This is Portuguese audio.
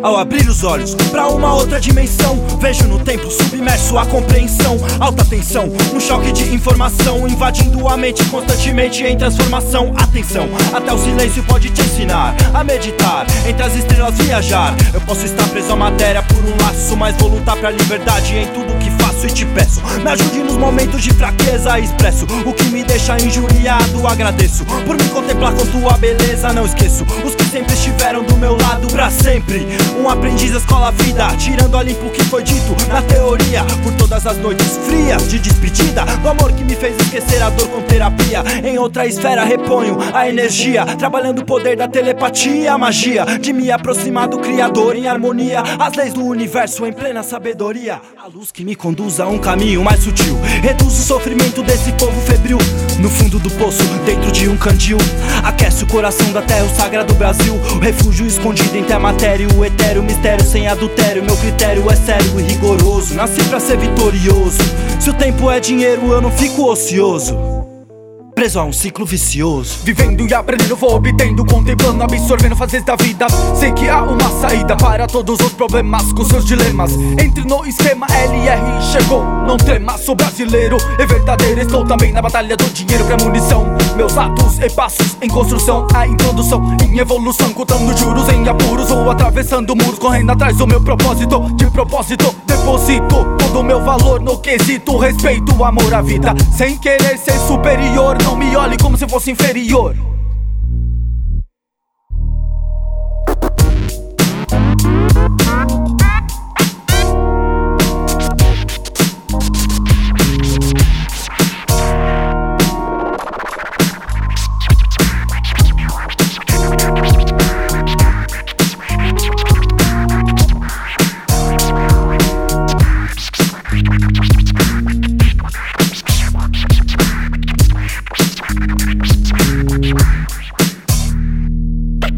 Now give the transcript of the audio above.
Ao abrir os olhos pra uma outra dimensão, vejo no tempo submerso a compreensão, alta tensão, um choque de informação invadindo a mente constantemente em transformação. Atenção, até o silêncio pode te ensinar a meditar, entre as estrelas viajar. Eu posso estar preso à matéria por um laço, mas vou lutar pra liberdade em tudo que faço e te peço. Me ajude nos momentos de fraqueza, expresso o que me deixa injuriado. Agradeço por me contemplar com tua beleza, não esqueço os que sempre estiveram do meu lado pra sempre. Um aprendiz da escola vida, tirando a limpo o que foi dito na teoria. Por todas as noites frias de despedida, do amor que me fez esquecer a dor com terapia. Em outra esfera reponho a energia, trabalhando o poder da telepatia, a magia de me aproximar do Criador em harmonia, as leis do universo em plena sabedoria. A luz que me conduz a um caminho mais sutil, reduz o sofrimento desse povo febril. No fundo do poço, dentro de um candil, aquece o coração da terra, o sagrado Brasil. O refúgio escondido entre a matéria e o etéreo, mistério sem adultério. Meu critério é sério e rigoroso, nasci pra ser vitorioso. Se o tempo é dinheiro, eu não fico ocioso, preso a um ciclo vicioso. Vivendo e aprendendo, vou obtendo, contemplando, absorvendo fases da vida. Sei que há uma saída para todos os problemas com seus dilemas. Entre no esquema, LR chegou, não tema, sou brasileiro e verdadeiro. Estou também na batalha do dinheiro pra munição. Meus atos e passos em construção, a introdução em evolução, contando juros em apuros ou atravessando muros, correndo atrás do meu propósito. De propósito, deposito todo o meu valor no quesito respeito, amor à vida, sem querer ser superior. Não me olhe como se fosse inferior.